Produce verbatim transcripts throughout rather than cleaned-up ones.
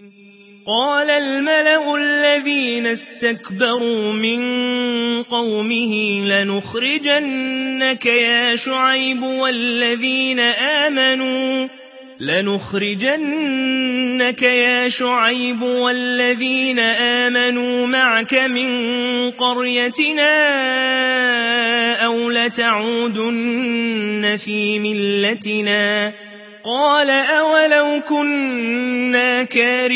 قال الملأ الذين استكبروا من قومه لنخرجنك يا شعيب والذين آمنوا لنخرجنك يا شعيب والذين آمنوا معك من قريتنا أو لتعودن في ملتنا قال أولو كنا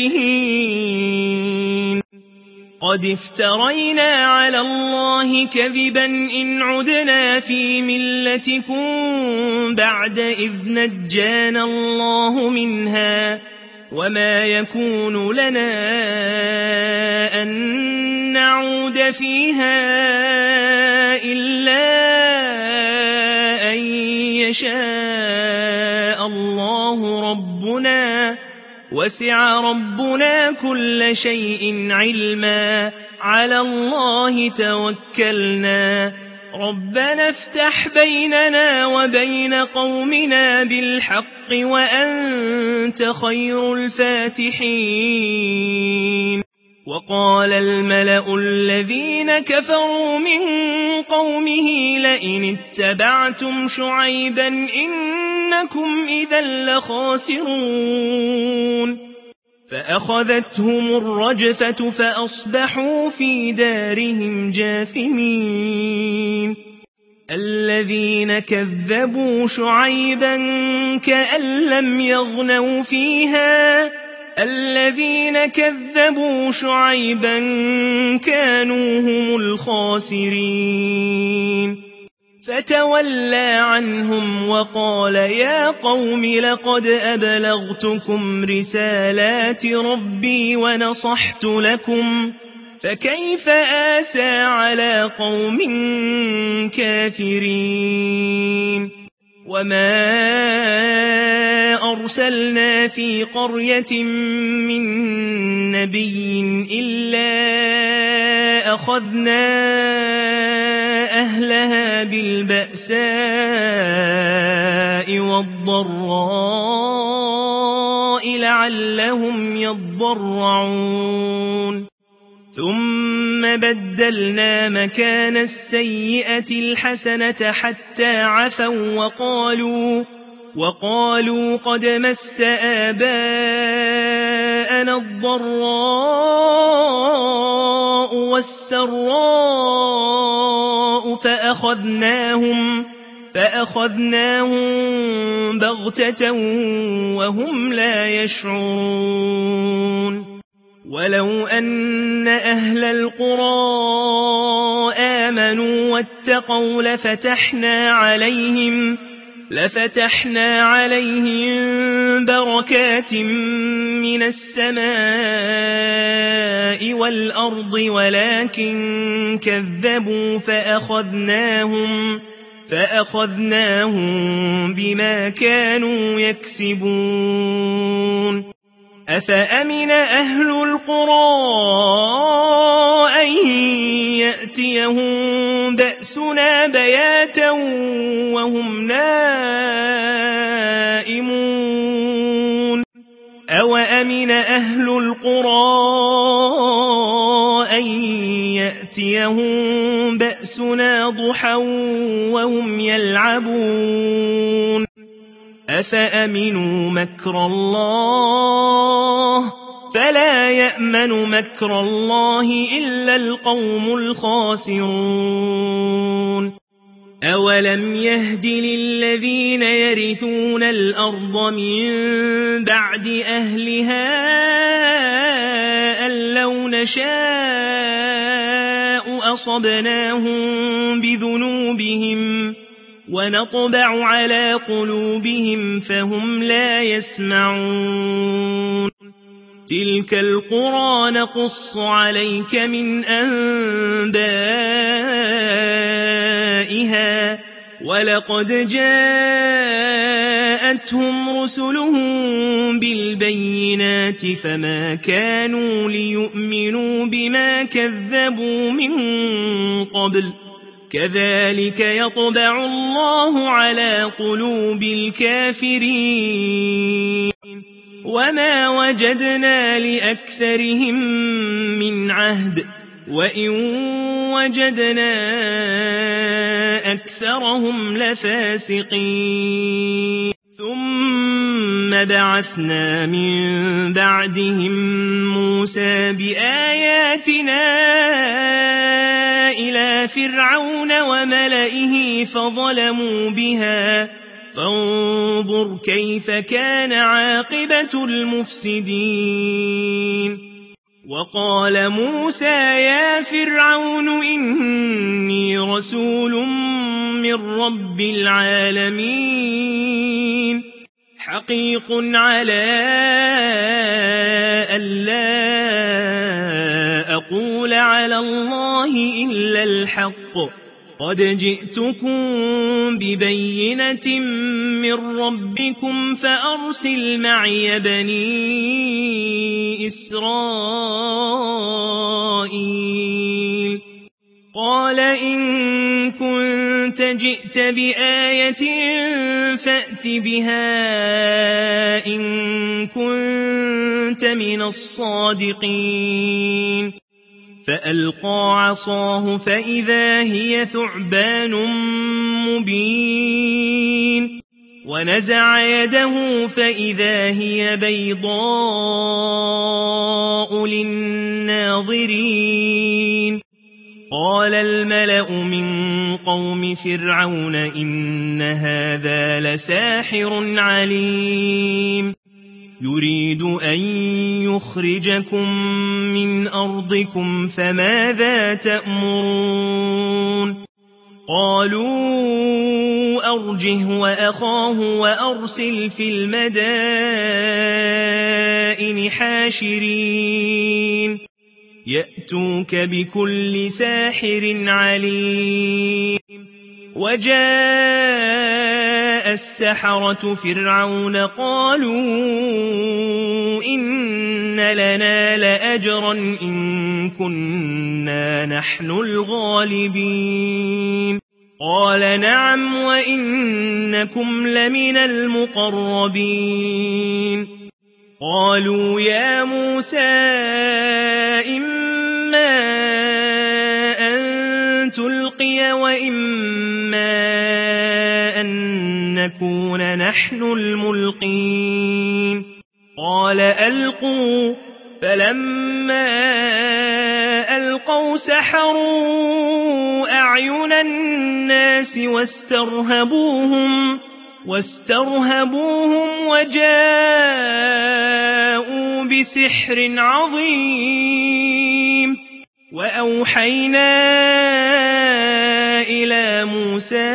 كارهين قد افترينا على الله كذبا إن عدنا في ملتكم بعد إذ نجانا الله منها وما يكون لنا أن نعود فيها إلا أن يشاء الله ربنا وسع ربنا كل شيء علما على الله توكلنا ربنا افتح بيننا وبين قومنا بالحق وأنت خير الفاتحين وقال الملأ الذين كفروا من قومه لئن اتبعتم شعيبا إنكم إذا لخاسرون فأخذتهم الرجفة فأصبحوا في دارهم جاثمين الذين كذبوا شعيبا كأن لم يغنوا فيها الذين كذبوا شعيبا كانوا هم الخاسرين فتولى عنهم وقال يا قوم لقد أبلغتكم رسالات ربي ونصحت لكم فكيف آسى على قوم كافرين وما أرسلنا في قرية من نبي إلا أخذنا أهلها بالبأساء والضراء لعلهم يضرعون ثم بدلنا مكان السيئة الحسنة حتى عفوا وقالوا وقالوا قد مس آباءنا الضراء والسراء فأخذناهم فأخذناهم بغتة وهم لا يشعرون ولو أن أهل القرى آمنوا واتقوا لفتحنا عليهم لفتحنا عليهم بركات من السماء والأرض ولكن كذبوا فأخذناهم فأخذناهم بما كانوا يكسبون أفأمن أهل القرى أن يأتيهم بأسنا بياتا وهم نائمون أوأمن أهل القرى أن يأتيهم بأسنا ضحى وهم يلعبون أفأمنوا مكر الله فلا يأمن مكر الله إلا القوم الخاسرون أولم يهد للذين يرثون الأرض من بعد أهلها أن لو نشاء أصبناهم بذنوبهم ونطبع على قلوبهم فهم لا يسمعون تلك القرى نقص عليك من أنبائها ولقد جاءتهم رسلهم بالبينات فما كانوا ليؤمنوا بما كذبوا من قبل كذلك يطبع الله على قلوب الكافرين وما وجدنا لأكثرهم من عهد وإن وجدنا أكثرهم لفاسقين ثم بعثنا من بعدهم موسى بآياتنا إلى فرعون وملئه فظلموا بها فانظر كيف كان عاقبة المفسدين وقال موسى يا فرعون إني رسول من رب العالمين حقيق على ألا أقول على الله إلا الحق قد جئتكم ببينة من ربكم فأرسل معي بني إسرائيل قال إن كنت جئت بآية فأت بها إن كنت من الصادقين فألقى عصاه فإذا هي ثعبان مبين ونزع يده فإذا هي بيضاء للناظرين قال الملأ من قوم فرعون إن هذا لساحر عليم يريد أن يخرجكم من أرضكم فماذا تأمرون قالوا أرجه وأخاه وأرسل في المدائن حاشرين يأتوك بكل ساحر عليم وجاء السحرة فرعون قالوا إن لنا لأجرا إن كنا نحن الغالبين قال نعم وإنكم لمن المقربين قالوا يا موسى إما أن تلقي وإما أن نكون نحن الملقين قال ألقوا فلما ألقوا سحروا أعين الناس واسترهبوهم واسترهبوهم وجاءوا بسحر عظيم وأوحينا إلى موسى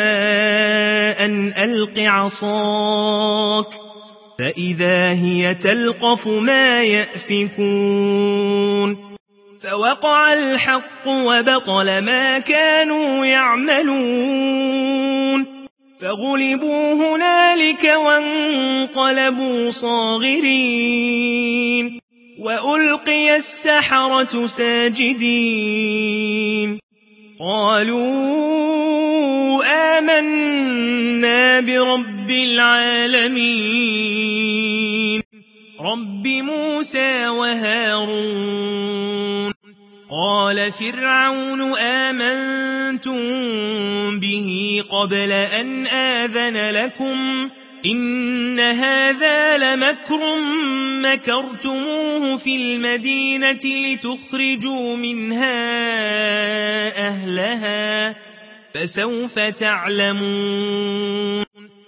أن ألق عصاك فإذا هي تلقف ما يأفكون فوقع الحق وبطل ما كانوا يعملون فغلبوا هنالك وانقلبوا صاغرين وألقي السحرة ساجدين قالوا آمنا برب العالمين رب موسى وهارون قال فرعون آمنتم به قبل أن آذن لكم إن هذا لمكر مكرتموه في المدينة لتخرجوا منها أهلها فسوف تعلمون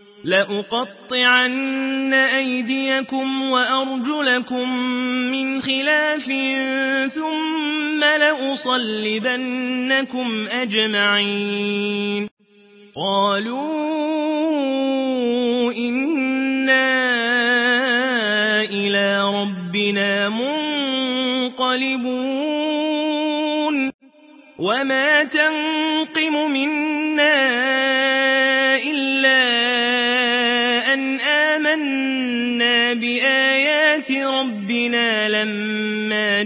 لأقطعن أيديكم وأرجلكم من خلاف ثم لأصلبنكم أجمعين قالوا إنا إلى ربنا منقلبون وما تنقم منا إلا أن آمنا بآيات ربنا لما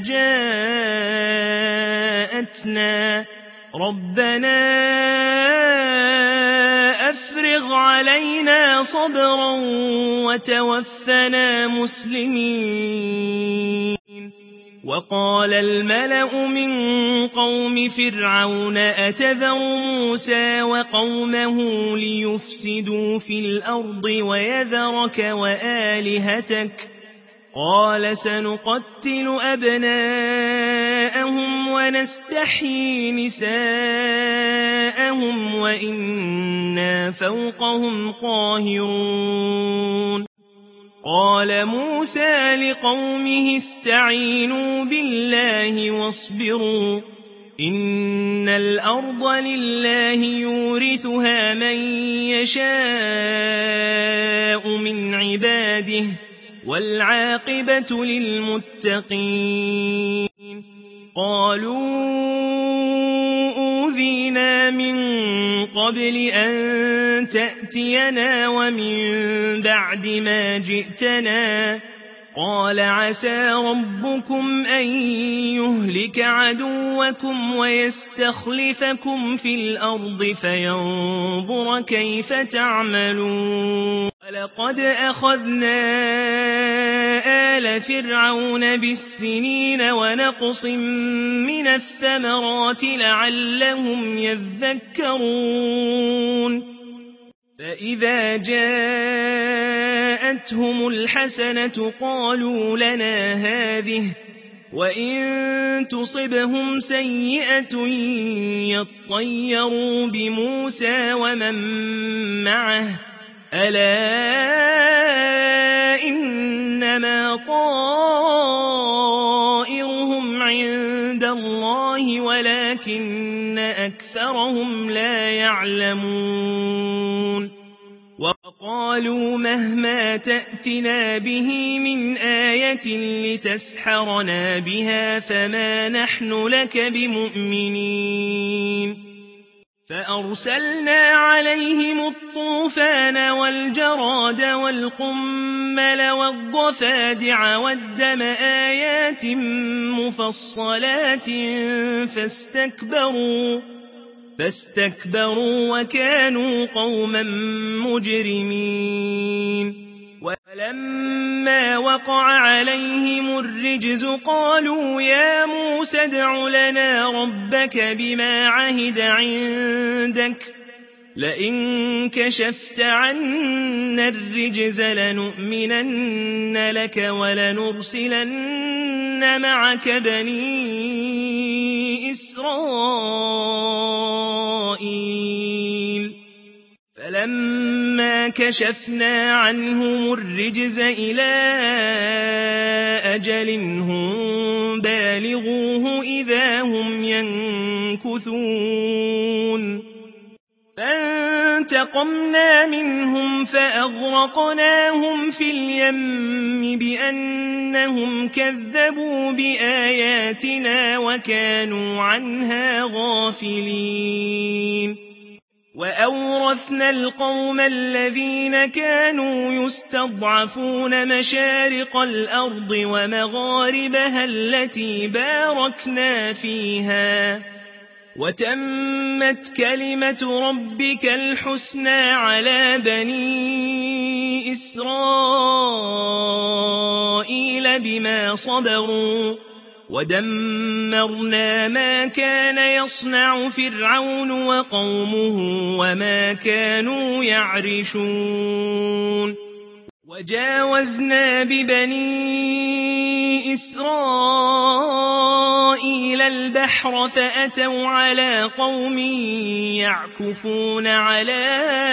جاءتنا ربنا أفرغ أفرغ علينا صبرا وتوفنا مسلمين وقال الملأ من قوم فرعون أتذر موسى وقومه ليفسدوا في الأرض ويذرك وآلهتك قال سنقتل أبناءهم ونستحيي نساءهم وإنا فوقهم قاهرون قال موسى لقومه استعينوا بالله واصبروا إن الأرض لله يورثها من يشاء من عباده والعاقبة للمتقين قالوا أوذينا من قبل أن تأتينا ومن بعد ما جئتنا قال عسى ربكم أن يهلك عدوكم ويستخلفكم في الأرض فينظر كيف تعملون ولقد أخذنا آل فرعون بالسنين ونقص من الثمرات لعلهم يذكرون فإذا جاءتهم الحسنة قالوا لنا هذه وإن تصبهم سيئة يطيروا بموسى ومن معه ألا إنما طائرهم عند الله ولكن أكثرهم لا يعلمون وقالوا مهما تأتنا به من آية لتسحرنا بها فما نحن لك بمؤمنين فأرسلنا عليهم الطوفان والجراد والقمل والضفادع والدم آيات مفصلات فاستكبروا فاستكبروا وكانوا قوما مجرمين ولما وقع عليهم الرجز قالوا يا موسى ادع لنا ربك بما عهد عندك لئن كشفت عنا الرجز لنؤمنن لك ولنرسلن معك بني إسرائيل فلما كشفنا عنهم الرجز إلى أجل هم بالغوه إذا هم ينكثون فانتقمنا منهم فأغرقناهم في اليم بأنهم كذبوا بآياتنا وكانوا عنها غافلين وأورثنا القوم الذين كانوا يستضعفون مشارق الأرض ومغاربها التي باركنا فيها وتمت كلمة ربك الحسنى على بني إسرائيل بما صبروا ودمرنا ما كان يصنع فرعون وقومه وما كانوا يعرشون وجاوزنا ببني إسرائيل البحر فأتوا على قوم يعكفون على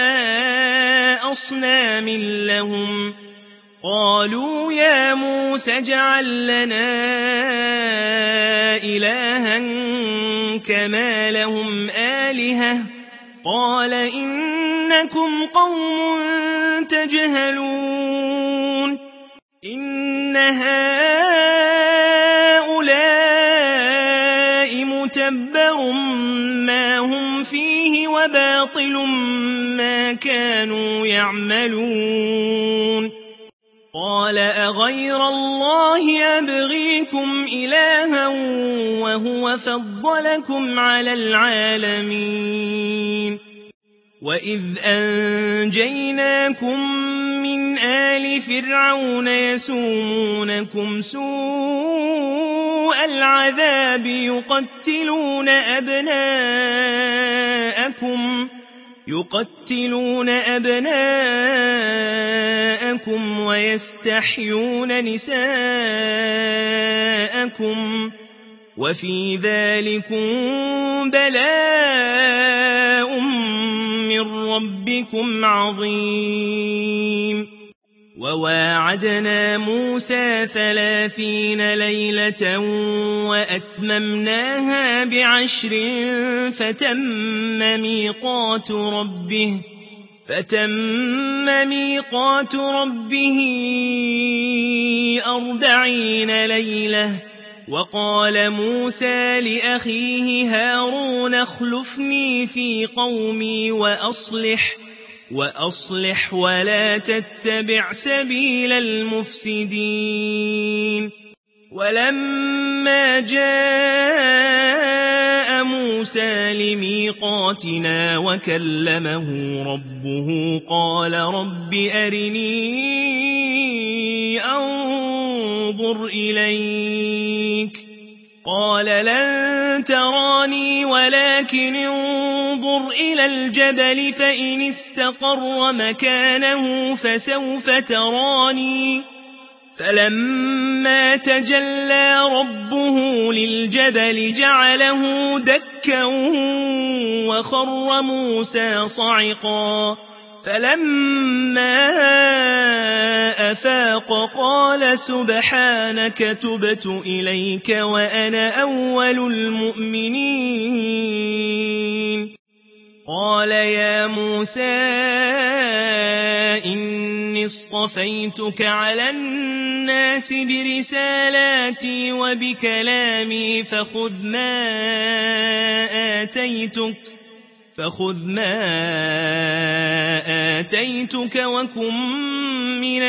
أصنام لهم قالوا يا موسى اجعل لنا إلها كما لهم آلهة قال إنكم قوم تجهلون إن هؤلاء متبر ما هم فيه وباطل ما كانوا يعملون قال أغير الله أبغيكم إلها وهو فضلكم على العالمين وإذ أنجيناكم من آل فرعون يسومونكم سوء العذاب يقتلون أبناءكم يقتلون أبناءكم ويستحيون نساءكم وفي ذلكم بلاء من ربكم عظيم وواعدنا موسى ثلاثين ليلة وأتممناها بعشر فتم ميقات ربه فتم ميقات ربه أربعين ليلة وقال موسى لأخيه هارون اخلفني في قومي وأصلح وأصلح ولا تتبع سبيل المفسدين ولما جاء موسى لميقاتنا وكلمه ربه قال رب أرني أنظر إليك قال لن تراني ولكن انظر إلى الجبل فإن استقر مكانه فسوف تراني فلما تجلى ربه للجبل جعله دكا وخر موسى صعقا فلما أفاق قال سبحانك تبت إليك وأنا أول المؤمنين قال يا موسى إني اصطفيتك على الناس برسالاتي وبكلامي فخذ ما آتيتك فخذ ما آتيتك وكن من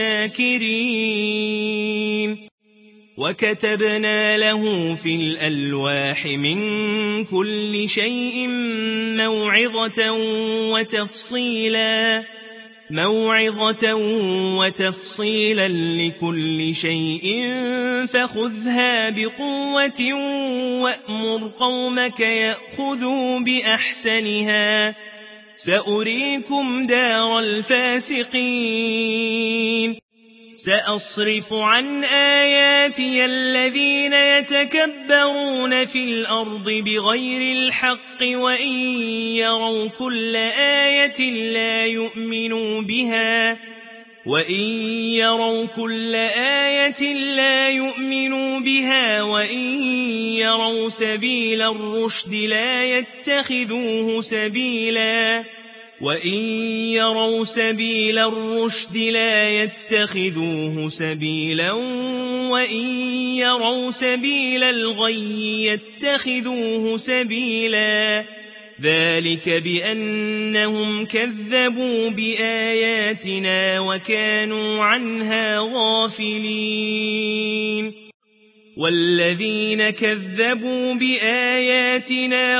الشاكرين وكتبنا له في الألواح من كل شيء موعظة وتفصيلا موعظة وتفصيلا لكل شيء فخذها بقوة وأمر قومك يأخذوا بأحسنها سأريكم دار الفاسقين سأصرف عن آياتي الذين يتكبرون في الأرض بغير الحق وإن يروا كل آية لا يؤمنوا بها وإن يروا كل آية لا يؤمنوا بها وإن يروا سبيل الرشد لا يتخذوه سبيلا وإن يروا سبيل الرشد لا يتخذوه سبيلا وإن يروا سبيل الغي يتخذوه سبيلا ذلك بأنهم كذبوا بآياتنا وكانوا عنها غافلين والذين كذبوا بآياتنا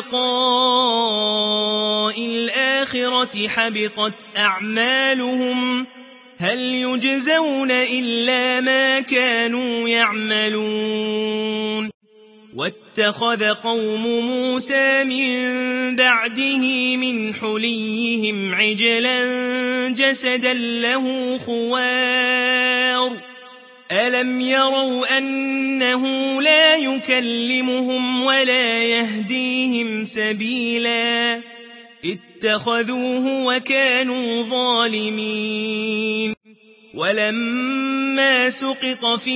ولقاء الآخرة حبطت أعمالهم هل يجزون إلا ما كانوا يعملون واتخذ قوم موسى من بعده من حليهم عجلا جسدا له خوار ألم يروا أنه لا يكلمهم ولا يهديهم سبيلا اتخذوه وكانوا ظالمين ولما سقط في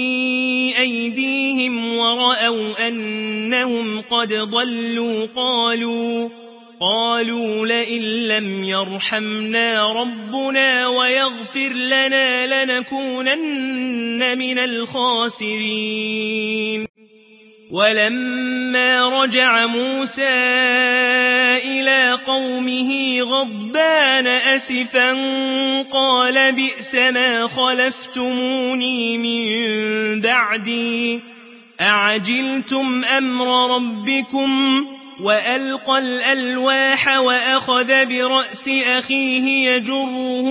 أيديهم ورأوا أنهم قد ضلوا قالوا قالوا لئن لم يرحمنا ربنا ويغفر لنا لنكونن من الخاسرين ولما رجع موسى إلى قومه غضبان أسفا قال بئس ما خلفتموني من بعدي أعجلتم أمر ربكم وألقى الألواح وأخذ برأس أخيه يجره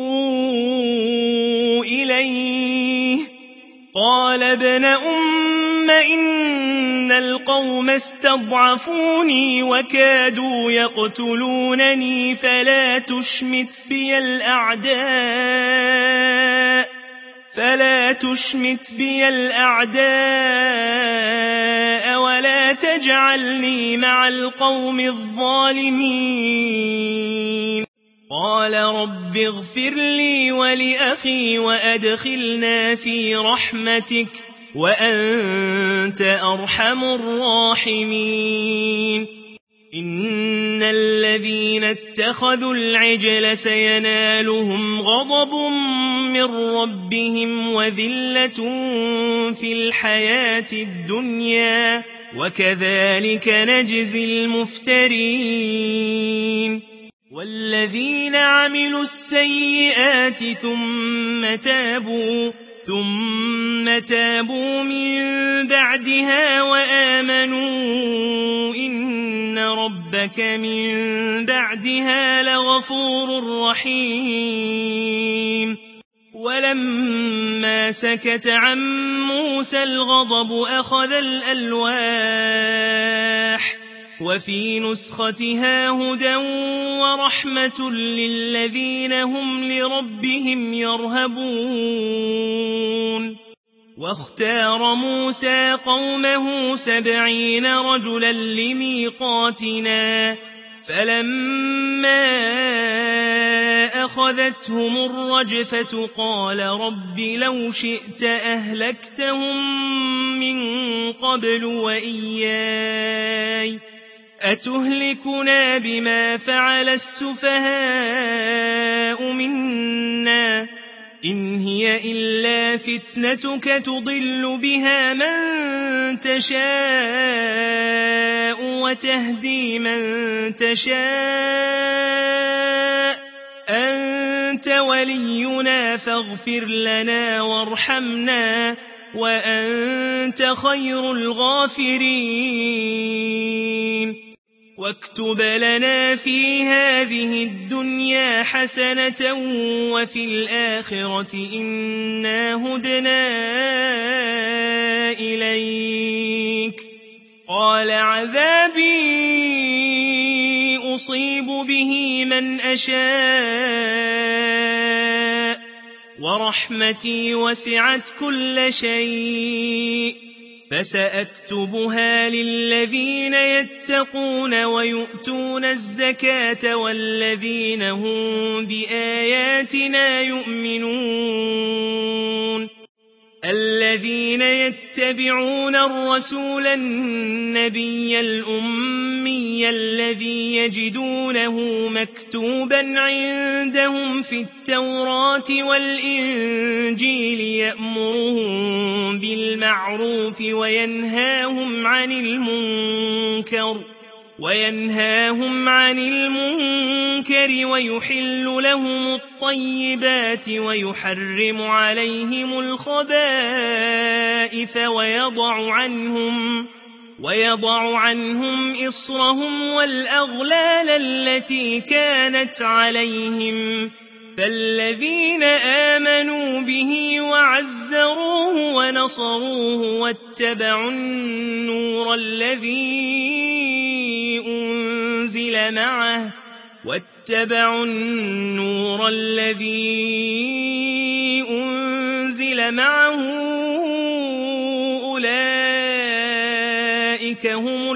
إليه قال ابن أم إن القوم استضعفوني وكادوا يقتلونني فلا تشمت بي الأعداء فلا تشمت بي الأعداء ولا تجعلني مع القوم الظالمين قال رب اغفر لي ولأخي وأدخلنا في رحمتك وأنت أرحم الراحمين إن الذين اتخذوا العجل سينالهم غضب من ربهم وذلة في الحياة الدنيا وكذلك نجزي المفترين والذين عملوا السيئات ثم تابوا ثم تابوا من بعدها وآمنوا إن ربك من بعدها لغفور رحيم ولما سكت عن موسى الغضب أخذ الألواح وفي نسختها هدى ورحمة للذين هم لربهم يرهبون واختار موسى قومه سبعين رجلا لميقاتنا فلما أخذتهم الرجفة قال رب لو شئت أهلكتهم من قبل وإياي أتهلكنا بما فعل السفهاء منا إن هي إلا فتنتك تضل بها من تشاء وتهدي من تشاء أنت ولينا فاغفر لنا وارحمنا وأنت خير الغافرين واكتب لنا في هذه الدنيا حسنة وفي الآخرة إنا هدنا إليك قال عذابي أصيب به من أشاء ورحمتي وسعت كل شيء فسأكتبها للذين يتقون ويؤتون الزكاة والذين هم بآياتنا يؤمنون الذين يتبعون الرسول النبي الأمي الذي يجدونه مكتوبا عندهم في التوراة والإنجيل يأمرهم بالمعروف وينهاهم عن المنكر وينهاهم عن المنكر ويحل لهم الطيبات ويحرم عليهم الخبائث ويضع عنهم ويضع عنهم إصرهم والأغلال التي كانت عليهم فالذين آمنوا به وعزروه ونصروه واتبعوا النور الذي أنزل معه واتبعوا النور الذي أنزل معه أولئك هم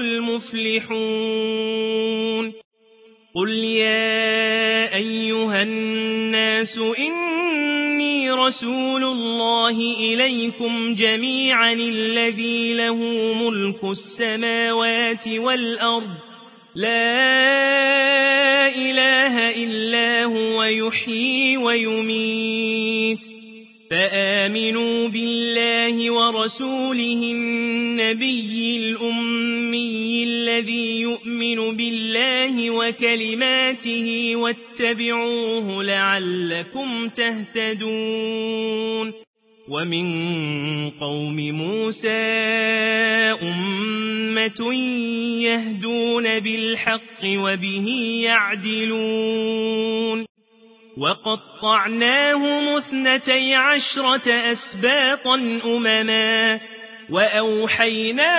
المفلحون قل يا أيها الناس إني رسول الله إليكم جميعا الذي له ملك السماوات والأرض لا إله إلا هو يحيي ويميت فآمنوا بالله ورسوله النبي الأمي الذي يؤمن بالله وكلماته واتبعوه لعلكم تهتدون ومن قوم موسى أمة يهدون بالحق وبه يعدلون وقطعناهم اثنتي عشرة أسباطا أمما وأوحينا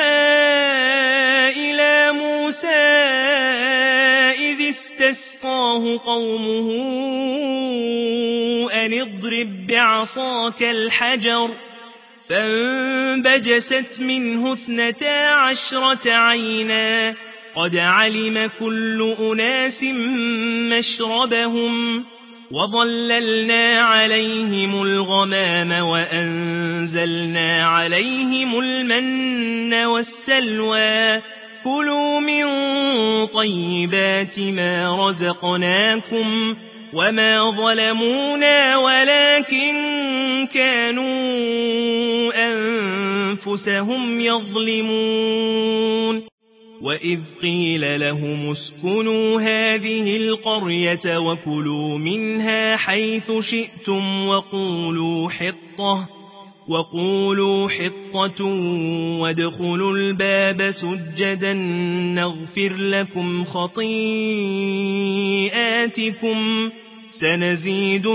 إلى موسى إذ استسقاه قومه أن اضرب بعصاك الحجر فانبجست منه اثنتا عشرة عينا قد علم كل أناس مشربهم وظللنا عليهم الغمام وأنزلنا عليهم المن والسلوى كلوا من طيبات ما رزقناكم وما ظلمونا ولكن كانوا أنفسهم يظلمون وإذ قيل لهم اسكنوا هذه القرية وكلوا منها حيث شئتم وقولوا حطة وقولوا حطة وادخلوا الباب سجدا نغفر لكم خطيئاتكم سنزيد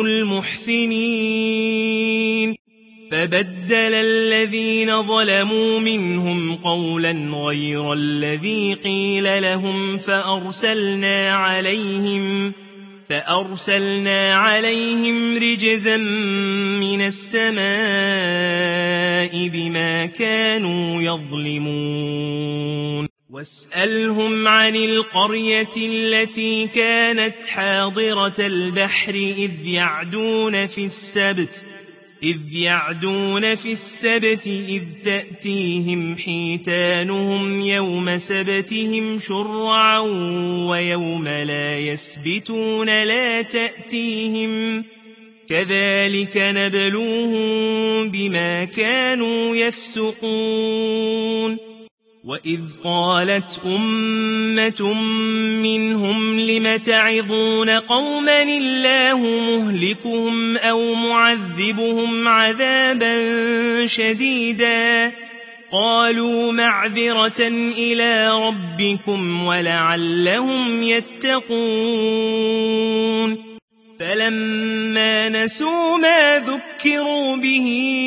المحسنين فبدل الذين ظلموا منهم قولا غير الذي قيل لهم فأرسلنا عليهم فأرسلنا عليهم رجزا من السماء بما كانوا يظلمون واسألهم عن القرية التي كانت حاضرة البحر إذ يعدون في السبت إذ يعدون في السبت إذ تأتيهم حيتانهم يوم سبتهم شرعا ويوم لا يسبتون لا تأتيهم كذلك نبلوهم بما كانوا يفسقون وإذ قالت أمة منهم لم تعظون قوما الله مهلكهم أو معذبهم عذابا شديدا قالوا معذرة إلى ربكم ولعلهم يتقون فلما نسوا ما ذكروا به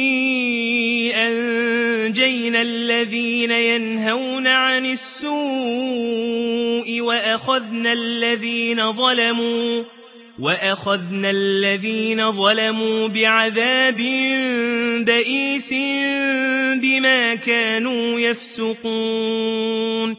أنجينا الذين ينهون عن السوء وأخذنا الذين ظلموا وأخذنا الذين ظلموا بعذاب بئيس بما كانوا يفسقون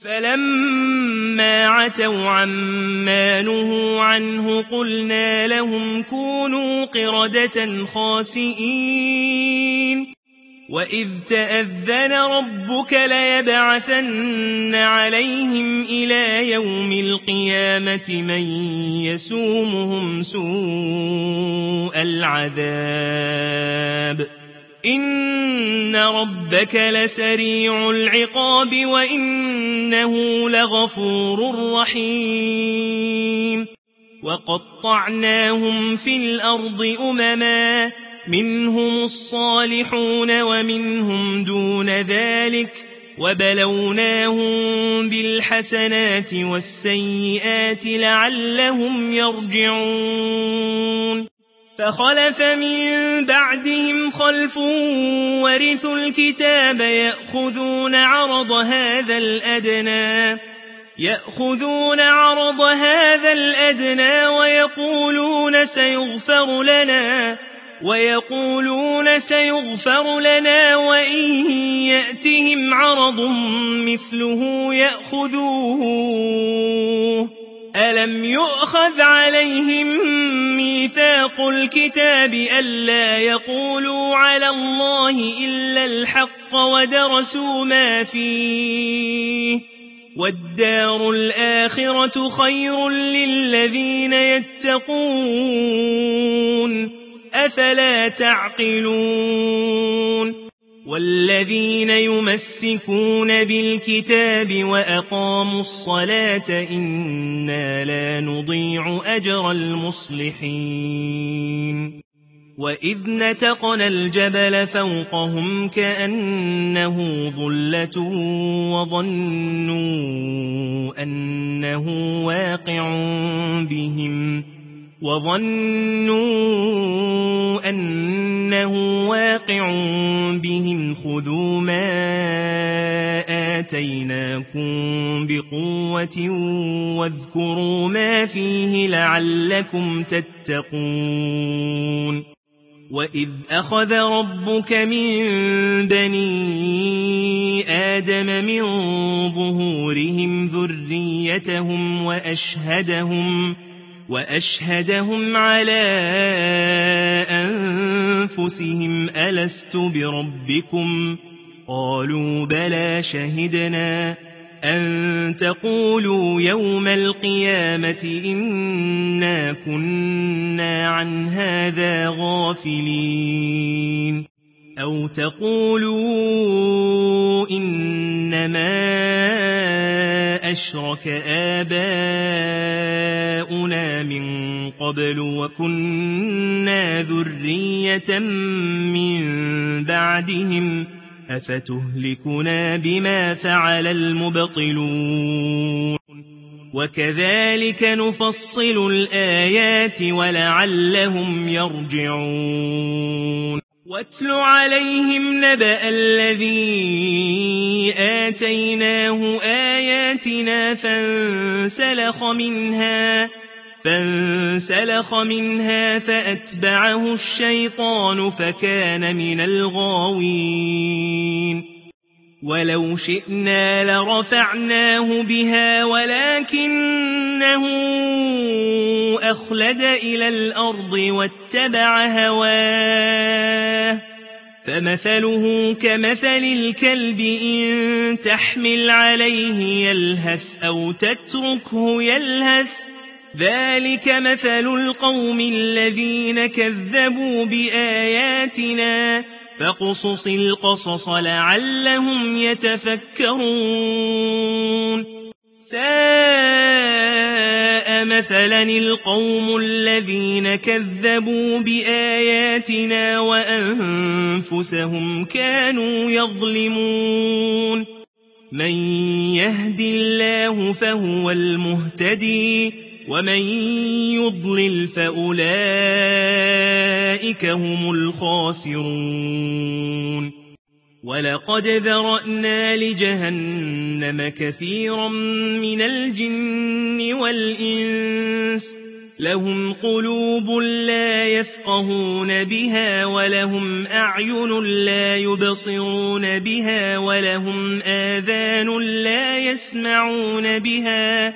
فلما عتوا عما نهوا عنه قلنا لهم كونوا قردة خاسئين وإذ تأذن ربك ليبعثن عليهم إلى يوم القيامة من يسومهم سوء العذاب إن ربك لسريع العقاب وإنه لغفور رحيم وقطعناهم في الأرض أمما منهم الصالحون ومنهم دون ذلك وبلوناهم بالحسنات والسيئات لعلهم يرجعون فخلف من بعدهم خلف ورثوا الكتاب يأخذون عرض هذا الأدنى يأخذون عرض هذا الأدنى ويقولون سيغفر لنا ويقولون سيغفر لنا وإن يأتهم عرض مثله يأخذوه ألم يؤخذ عليهم ميثاق الكتاب ألا يقولوا على الله إلا الحق ودرسوا ما فيه والدار الآخرة خير للذين يتقون أفلا تعقلون والذين يمسكون بالكتاب وأقاموا الصلاة إنا لا نضيع أجر المصلحين وإذ نتقنا الجبل فوقهم كأنه ظلة وظنوا أنه واقع بهم وظنوا أنه واقع بهم خذوا ما آتيناكم بقوة واذكروا ما فيه لعلكم تتقون وإذ أخذ ربك من بني آدم من ظهورهم ذريتهم وأشهدهم وأشهدهم على أنفسهم ألست بربكم قالوا بلى شهدنا أن تقولوا يوم القيامة إنا كنا عن هذا غافلين أو تقولوا إنما أشرك آباؤنا من قبل وكنا ذرية من بعدهم أفتهلكنا بما فعل المبطلون وكذلك نفصل الآيات ولعلهم يرجعون واتل عليهم نبأ الذي آتيناه آياتنا فانسلخ منها فانسلخ منها فأتبعه الشيطان فكان من الغاوين ولو شئنا لرفعناه بها ولكنه أخلد إلى الأرض واتبع هواه فمثله كمثل الكلب إن تحمل عليه يلهث أو تتركه يلهث ذلك مثل القوم الذين كذبوا بآياتنا فاقصص القصص لعلهم يتفكرون ساء مثلا القوم الذين كذبوا بآياتنا وأنفسهم كانوا يظلمون من يهد الله فهو المهتدي ومن يضلل فأولئك هم الخاسرون ولقد ذرأنا لجهنم كثيرا من الجن والإنس لهم قلوب لا يفقهون بها ولهم أعين لا يبصرون بها ولهم آذان لا يسمعون بها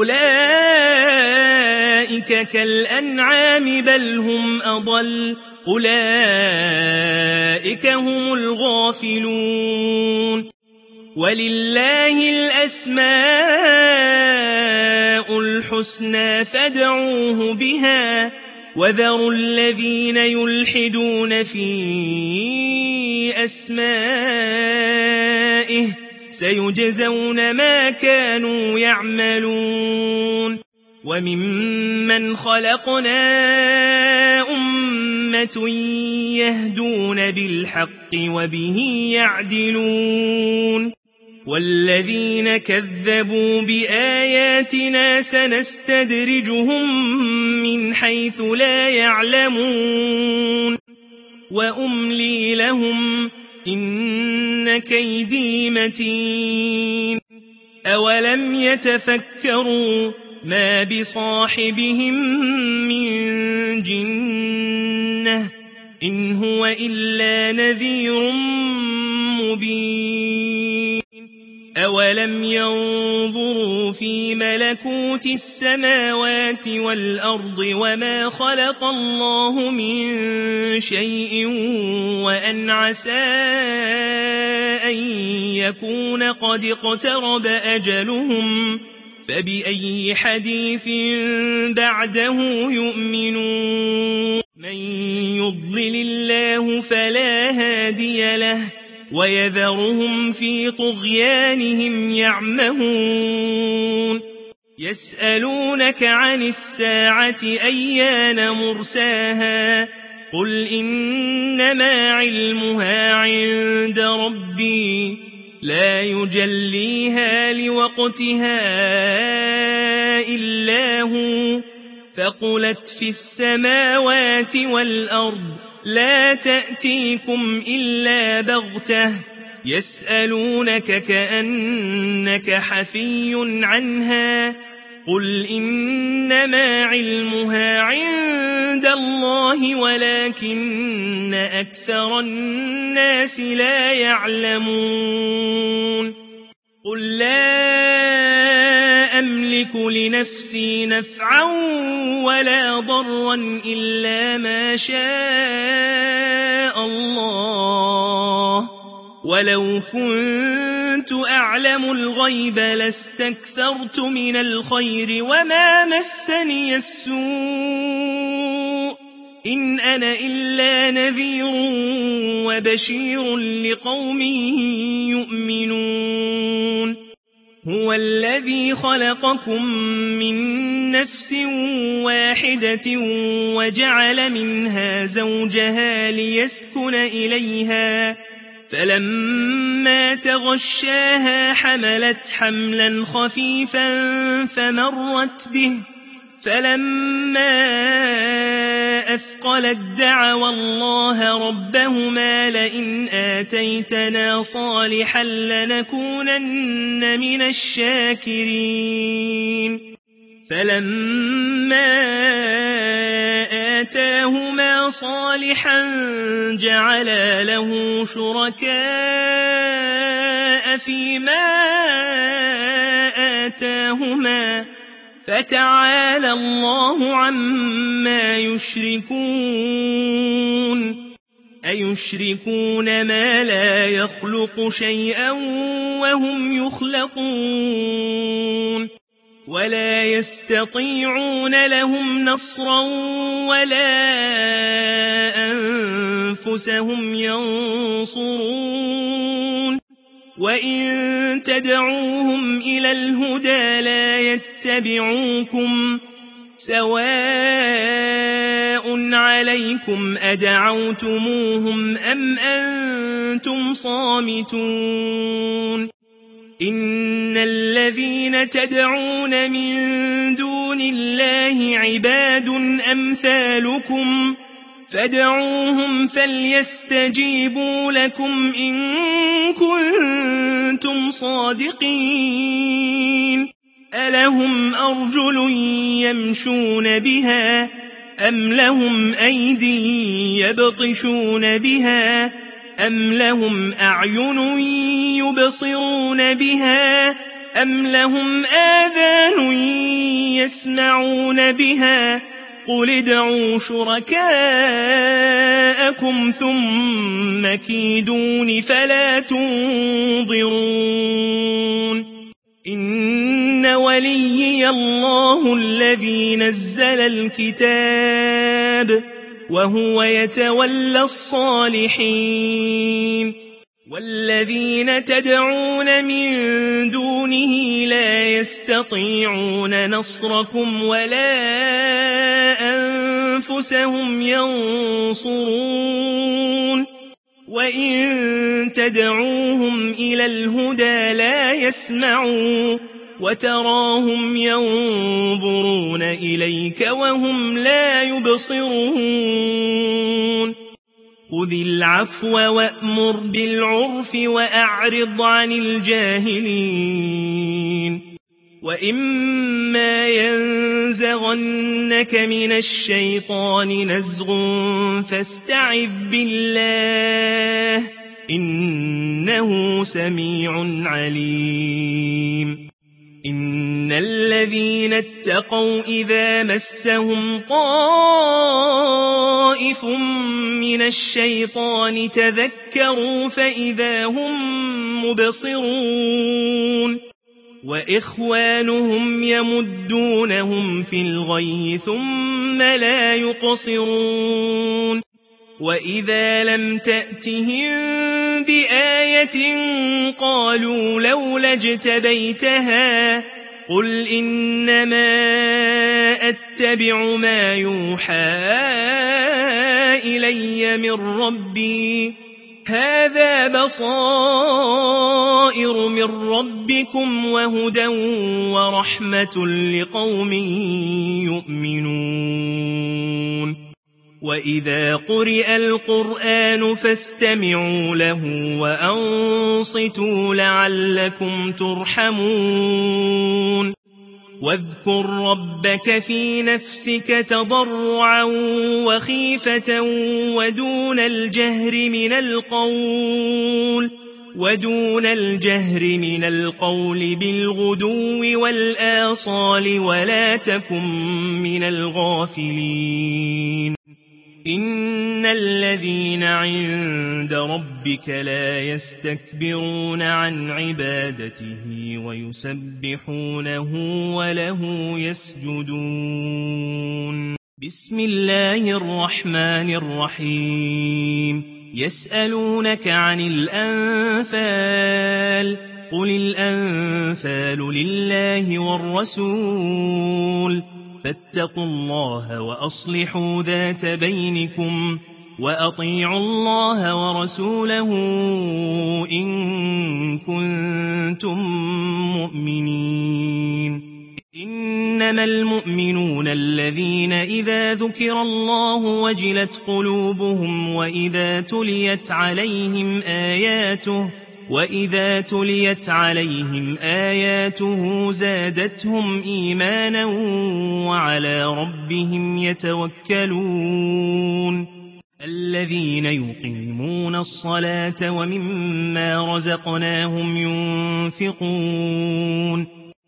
أولئك كالأنعام بل هم أضل أولئك هم الغافلون ولله الأسماء الحسنى فادعوه بها وذروا الذين يلحدون في أسمائه سيجزون ما كانوا يعملون وممن خلقنا أمة يهدون بالحق وبه يعدلون والذين كذبوا بآياتنا سنستدرجهم من حيث لا يعلمون وأملي لهم إن كيدي متين أولم يتفكروا ما بصاحبهم من جنة إن هو إلا نذير مبين أولم ينظروا في ملكوت السماوات والأرض وما خلق الله من شيء وأن عسى أن يكون قد اقترب أجلهم فبأي حديث بعده يؤمنون من يضلل الله فلا هادي له ويذرهم في طغيانهم يعمهون يسألونك عن الساعة أيان مرساها قل إنما علمها عند ربي لا يجليها لوقتها إلا هو فقلت في السماوات والأرض لا تأتيكم إلا بغتة يسألونك كأنك حفي عنها قل إنما علمها عند الله ولكن أكثر الناس لا يعلمون قل لا أملك لنفسي نفعا ولا ضرا إلا ما شاء الله ولو كنت أعلم الغيب لاستكثرت من الخير وما مسني السوء إن أنا إلا نذير وبشير لقوم يؤمنون هو الذي خلقكم من نفس واحدة وجعل منها زوجها ليسكن إليها فلما تغشاها حملت حملا خفيفا فمرت به فلما أثقلت دعوا الله ربهما لئن آتيتنا صالحا لنكونن من الشاكرين فلما آتاهما صالحا جعلا له شركاء فيما آتاهما فتعالى الله عما يشركون أيشركون ما لا يخلق شيئا وهم يخلقون ولا يستطيعون لهم نصرا ولا أنفسهم ينصرون وإن تدعوهم إلى الهدى لا يتبعوكم سواء عليكم أدعوتموهم أم أنتم صامتون إن الذين تدعون من دون الله عباد أمثالكم فادعوهم فليستجيبوا لكم إن كنتم صادقين ألهم أرجل يمشون بها أم لهم أيدي يبطشون بها أم لهم أعين يبصرون بها أم لهم آذان يسمعون بها قل ادعوا شركاءكم ثم كيدون فلا تنظرون إن وليي الله الذي نزل الكتاب وهو يتولى الصالحين والذين تدعون من دونه لا يستطيعون نصركم ولا أنفسهم ينصرون وإن تدعوهم إلى الهدى لا يسمعوا وتراهم ينظرون إليك وهم لا يبصرون خذ العفو وأمر بالعرف وأعرض عن الجاهلين وإما ينزغنك من الشيطان نزغ فاستعذ بالله إنه سميع عليم إن الذين اتقوا إذا مسهم طائف من الشيطان تذكروا فإذا هم مبصرون وإخوانهم يمدونهم في الغي ثم لا يقصرون وإذا لم تأتهم بآية قالوا لولا اجتبيتها قل إنما أتبع ما يوحى إلي من ربي هذا بصائر من ربكم وهدى ورحمة لقوم يؤمنون وإذا قرئ القرآن فاستمعوا له وأنصتوا لعلكم ترحمون واذكر ربك في نفسك تضرعا وخيفة ودون الجهر من القول ودون الجهر من القول بالغدو والآصال ولا تكن من الغافلين إن الذين عند ربك لا يستكبرون عن عبادته ويسبحونه وله يسجدون بسم الله الرحمن الرحيم يسألونك عن الأنفال قل الأنفال لله والرسول فاتقوا الله وأصلحوا ذات بينكم وأطيعوا الله ورسوله إن كنتم مؤمنين إنما المؤمنون الذين إذا ذكر الله وجلت قلوبهم وإذا تليت عليهم آياته وإذا تليت عليهم آياته زادتهم إيمانا وعلى ربهم يتوكلون الذين يقيمون الصلاة ومما رزقناهم ينفقون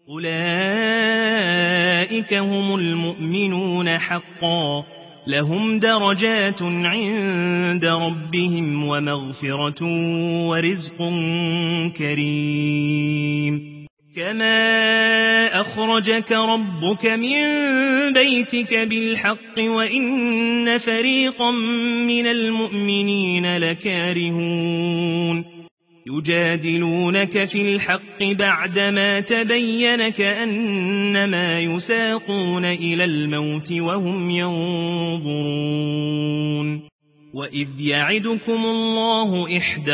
أولئك هم المؤمنون حقا لهم درجات عند ربهم ومغفرة ورزق كريم كما أخرجك ربك من بيتك بالحق وإن فريقا من المؤمنين لكارهون يجادلونك في الحق بعدما تبين كأنما يساقون إلى الموت وهم ينظرون وإذ يعدكم الله إحدى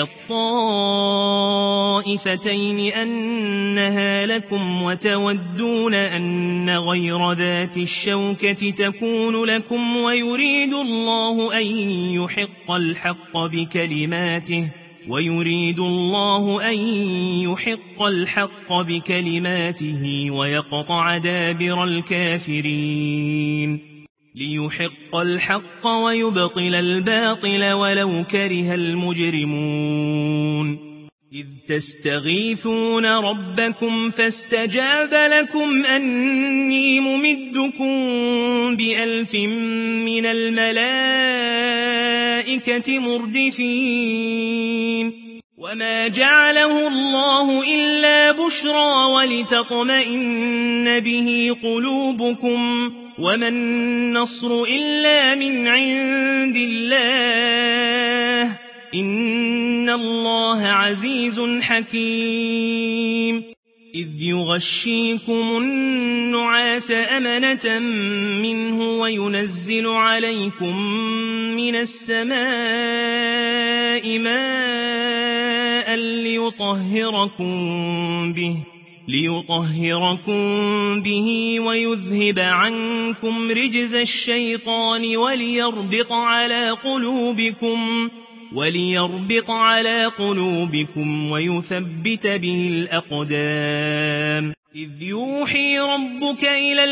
الطائفتين أنها لكم وتودون أن غير ذات الشوكة تكون لكم ويريد الله أن يحق الحق بكلماته ويريد الله أن يحق الحق بكلماته ويقطع دابر الكافرين ليحق الحق ويبطل الباطل ولو كره المجرمون إذ تستغيثون ربكم فاستجاب لكم أني ممدكم بألف من الملائكة مردفين وما جعله الله إلا بشرى ولتطمئن به قلوبكم وما النصر إلا من عند الله إن الله عزيز حكيم إذ يغشيكم النعاس أمنة منه وينزل عليكم من السماء ماء ليطهركم به ليطهركم به ويذهب عنكم رجز الشيطان وليربط على قلوبكم وليربط على قلوبكم ويثبت به الأقدام إذ يوحي ربك إلى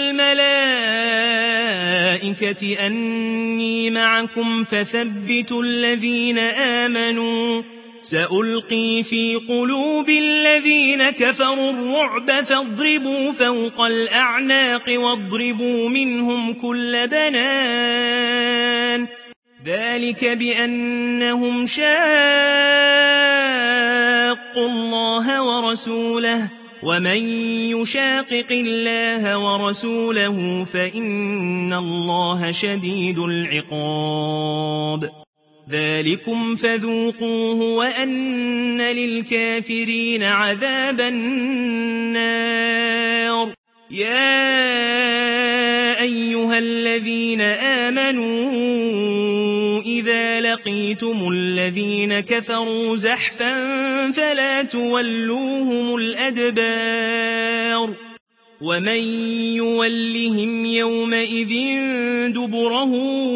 الملائكة أني معكم فثبتوا الذين آمنوا سألقي في قلوب الذين كفروا الرعب فاضربوا فوق الأعناق واضربوا منهم كل بنان ذلك بأنهم شاقوا الله ورسوله ومن يشاقق الله ورسوله فإن الله شديد العقاب ذلكم فذوقوه وأن للكافرين عذاب النار يا أيها الذين آمنوا وإذا لقيتم الذين كفروا زحفا فلا تولوهم الأدبار ومن يولهم يومئذ دبره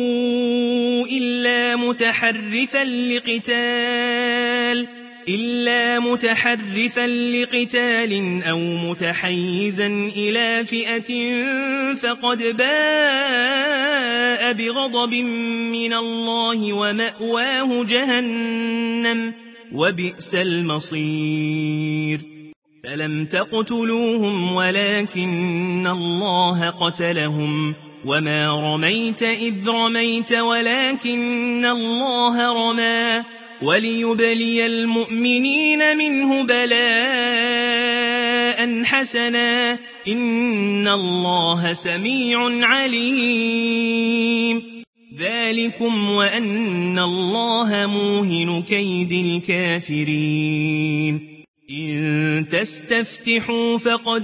إلا متحرفا لقتال إلا متحرفا لقتال أو متحيزا إلى فئة فقد باء بغضب من الله ومأواه جهنم وبئس المصير فلم تقتلوهم ولكن الله قتلهم وما رميت إذ رميت ولكن الله رمى وليبلي المؤمنين منه بلاء حسنا إن الله سميع عليم ذلكم وأن الله موهن كيد الكافرين إن تستفتحوا فقد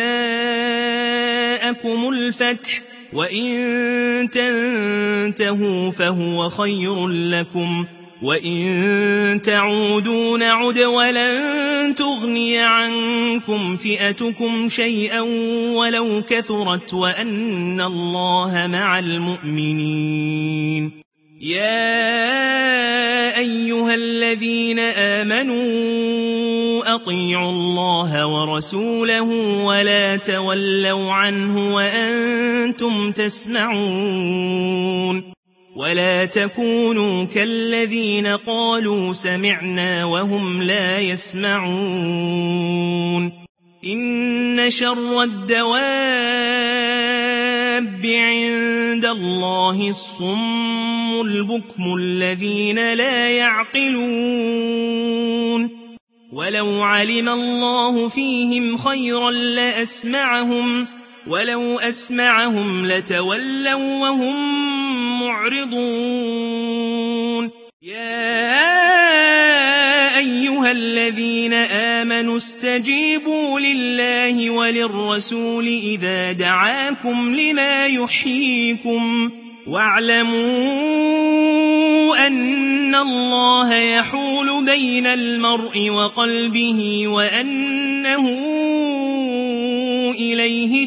جاءكم الفتح وإن تنتهوا فهو خير لكم وإن تعودوا نعد ولن تغني عنكم فئتكم شيئا ولو كثرت وأن الله مع المؤمنين يا أيها الذين آمنوا أطيعوا الله ورسوله ولا تولوا عنه وأنتم تسمعون ولا تكونوا كالذين قالوا سمعنا وهم لا يسمعون إن شر الدواب عند الله الصم البكم الذين لا يعقلون ولو علم الله فيهم خيرا لأسمعهم ولو أسمعهم لتولوا وهم معرضون يا أيها الذين آمنوا استجيبوا لله وللرسول إذا دعاكم لما يحييكم واعلموا أن الله يحول بين المرء وقلبه وأنه إليه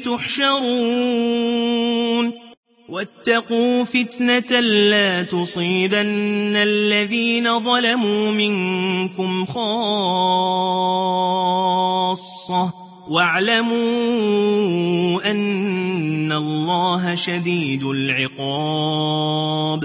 تحشرون واتقوا فتنة لا تصيبن الذين ظلموا منكم خاصة واعلموا أن الله شديد العقاب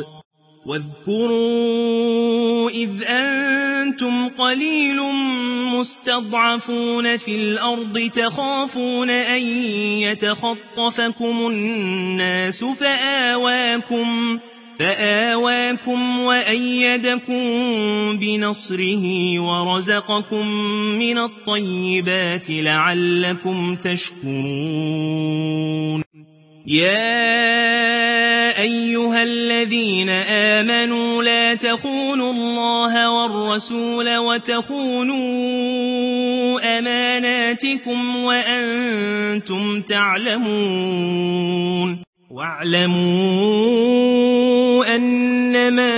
واذكروا إذ أنتم قليل مستضعفون في الأرض تخافون أن يتخطفكم الناس فآواكم فآواكم وأيدكم بنصره ورزقكم من الطيبات لعلكم تشكرون يا أيها الذين آمنوا لا تخونوا الله والرسول وتخونوا أماناتكم وأنتم تعلمون واعلموا أنما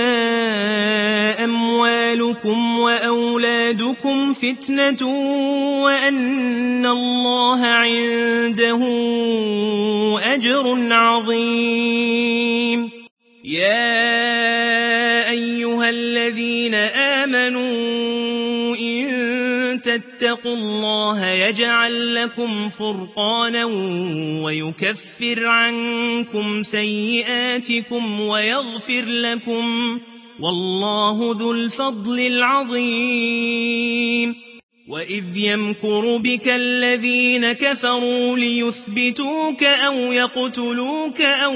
أموالكم وأولادكم فتنة وأن الله عنده أجر عظيم يا أيها الذين آمنوا إن تتقوا الله يجعل لكم فرقانا ويكفر عنكم سيئاتكم ويغفر لكم والله ذو الفضل العظيم وإذ يمكر بك الذين كفروا ليثبتوك أو يقتلوك أو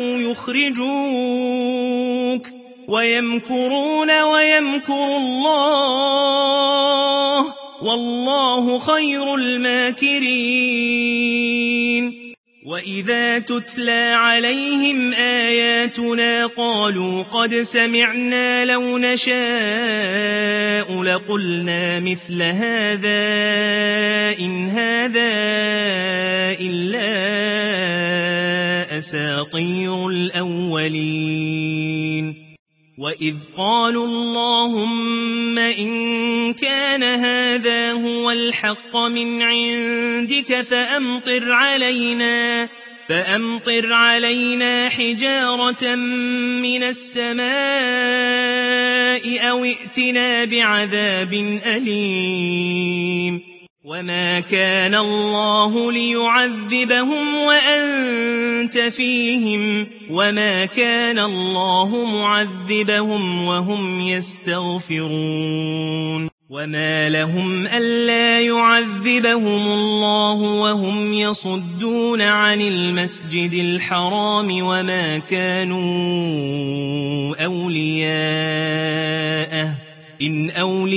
يخرجوك ويمكرون ويمكر الله والله خير الماكرين وإذا تتلى عليهم آياتنا قالوا قد سمعنا لو نشاء لقلنا مثل هذا إن هذا إلا أساطير الأولين وإذ قالوا اللهم إن كان هذا هو الحق من عندك فأمطر علينا فأمطر علينا حجارة من السماء أو ائتنا بعذاب أليم وما كان الله ليعذبهم وأنت فيهم وما كان الله معذبهم وهم يستغفرون وما لهم ألا يعذبهم الله وهم يصدون عن المسجد الحرام وما كانوا أولياءه إن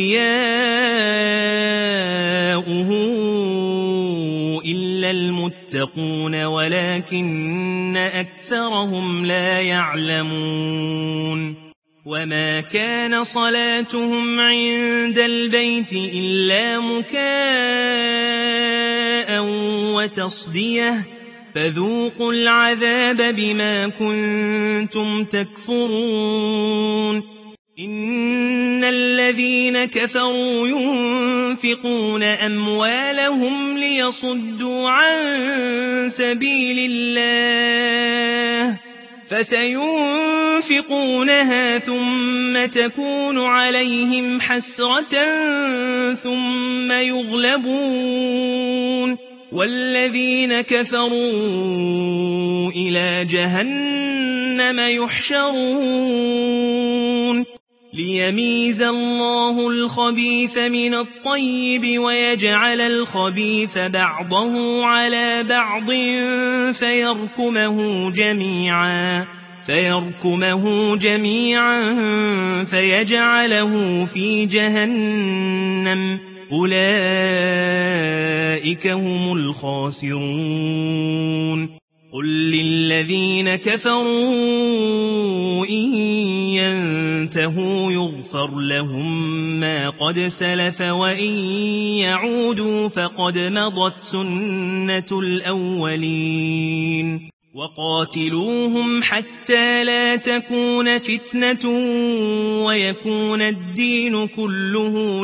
أولياؤه إلا المتقون ولكن أكثرهم لا يعلمون وما كان صلاتهم عند البيت إلا مكاء وتصدية فذوقوا العذاب بما كنتم تكفرون إن الذين كفروا ينفقون أموالهم ليصدوا عن سبيل الله فسينفقونها ثم تكون عليهم حسرة ثم يغلبون والذين كفروا إلى جهنم يحشرون ليميز الله الخبيث من الطيب ويجعل الخبيث بعضه على بعض فيركمه جميعا فيركمه جميعا فيجعله في جهنم أولئك هم الخاسرون قل للذين كفروا إن ينتهوا يغفر لهم ما قد سلف وإن يعودوا فقد مضت سنة الأولين وقاتلوهم حتى لا تكون فتنة ويكون الدين كله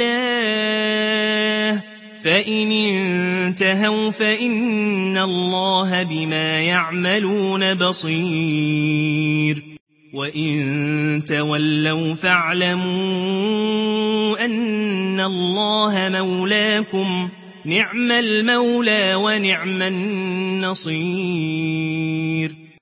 لله فإن انتهوا فإن الله بما يعملون بصير وإن تولوا فاعلموا أن الله مولاكم نعم المولى ونعم النصير